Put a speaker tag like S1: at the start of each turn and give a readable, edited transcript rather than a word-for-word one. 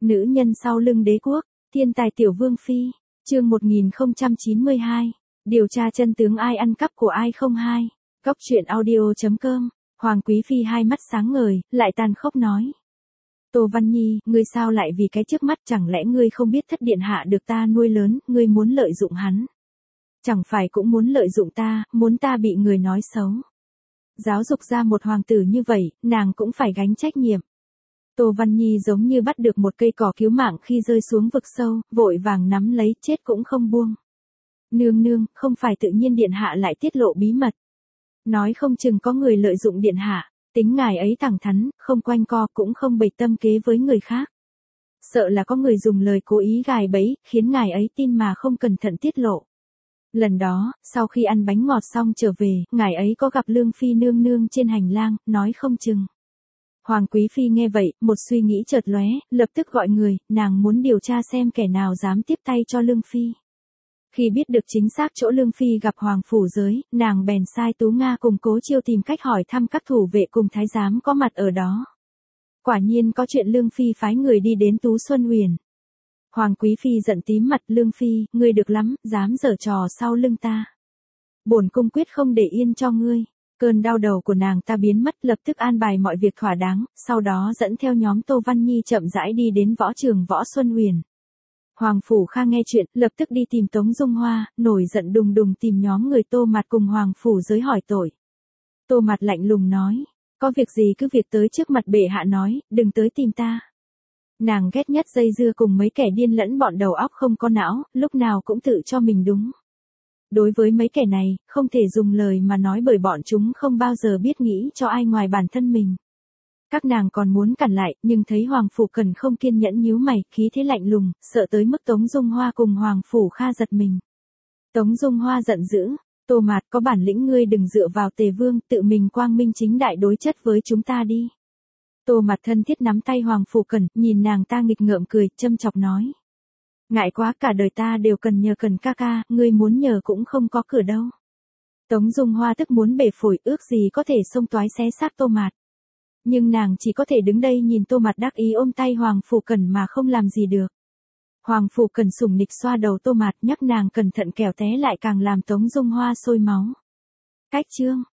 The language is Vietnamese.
S1: Nữ nhân sau lưng đế quốc, thiên tài tiểu vương phi, chương 1092, điều tra chân tướng ai ăn cắp của ai không hai, góc truyện audio.com, Hoàng Quý Phi hai mắt sáng ngời, lại tàn khốc nói. Tô Văn Nhi, ngươi sao lại vì cái trước mắt, chẳng lẽ ngươi không biết thất điện hạ được ta nuôi lớn, ngươi muốn lợi dụng hắn? Chẳng phải cũng muốn lợi dụng ta, muốn ta bị người nói xấu. Giáo dục ra một hoàng tử như vậy, nàng cũng phải gánh trách nhiệm. Tô Văn Nhi giống như bắt được một cây cỏ cứu mạng khi rơi xuống vực sâu, vội vàng nắm lấy, chết cũng không buông. Nương nương, không phải tự nhiên điện hạ lại tiết lộ bí mật. Nói không chừng có người lợi dụng điện hạ, tính ngài ấy thẳng thắn, không quanh co cũng không bày tâm kế với người khác. Sợ là có người dùng lời cố ý gài bẫy, khiến ngài ấy tin mà không cẩn thận tiết lộ. Lần đó, sau khi ăn bánh ngọt xong trở về, ngài ấy có gặp Lương Phi nương nương trên hành lang, nói không chừng. Hoàng Quý Phi nghe vậy, một suy nghĩ chợt lóe, lập tức gọi người, nàng muốn điều tra xem kẻ nào dám tiếp tay cho Lương Phi. Khi biết được chính xác chỗ Lương Phi gặp Hoàng Phủ Giới, nàng bèn sai Tú Nga cùng Cố Chiêu tìm cách hỏi thăm các thủ vệ cùng thái giám có mặt ở đó. Quả nhiên có chuyện Lương Phi phái người đi đến Tú Xuân Huyền. Hoàng Quý Phi giận tím mặt, Lương Phi, ngươi được lắm, dám giở trò sau lưng ta. Bổn cung quyết không để yên cho ngươi. Cơn đau đầu của nàng ta biến mất, lập tức an bài mọi việc thỏa đáng, sau đó dẫn theo nhóm Tô Văn Nhi chậm rãi đi đến võ trường Võ Xuân Huyền. Hoàng Phủ Kha nghe chuyện, lập tức đi tìm Tống Dung Hoa, nổi giận đùng đùng tìm nhóm người Tô Mạt cùng Hoàng Phủ Giới hỏi tội. Tô Mạt lạnh lùng nói, có việc gì cứ việc tới trước mặt bệ hạ nói, đừng tới tìm ta. Nàng ghét nhất dây dưa cùng mấy kẻ điên lẫn bọn đầu óc không có não, lúc nào cũng tự cho mình đúng. Đối với mấy kẻ này, không thể dùng lời mà nói bởi bọn chúng không bao giờ biết nghĩ cho ai ngoài bản thân mình. Các nàng còn muốn cản lại, nhưng thấy Hoàng Phủ Cần không kiên nhẫn nhíu mày, khí thế lạnh lùng, sợ tới mức Tống Dung Hoa cùng Hoàng Phủ Kha giật mình. Tống Dung Hoa giận dữ, Tô Mạt có bản lĩnh ngươi đừng dựa vào Tề Vương, tự mình quang minh chính đại đối chất với chúng ta đi. Tô Mạt thân thiết nắm tay Hoàng Phủ Cần, nhìn nàng ta nghịch ngợm cười, châm chọc nói. Ngại quá, cả đời ta đều cần nhờ Cần ca ca, ngươi muốn nhờ cũng không có cửa đâu. Tống Dung Hoa tức muốn bể phổi, ước gì có thể xông toái xé xác Tô Mạt. Nhưng nàng chỉ có thể đứng đây nhìn Tô Mạt đắc ý ôm tay Hoàng Phủ Cần mà không làm gì được. Hoàng Phủ Cần sủng nịch xoa đầu Tô Mạt, nhắc nàng cẩn thận kẻo té lại càng làm Tống Dung Hoa sôi máu. Cách chương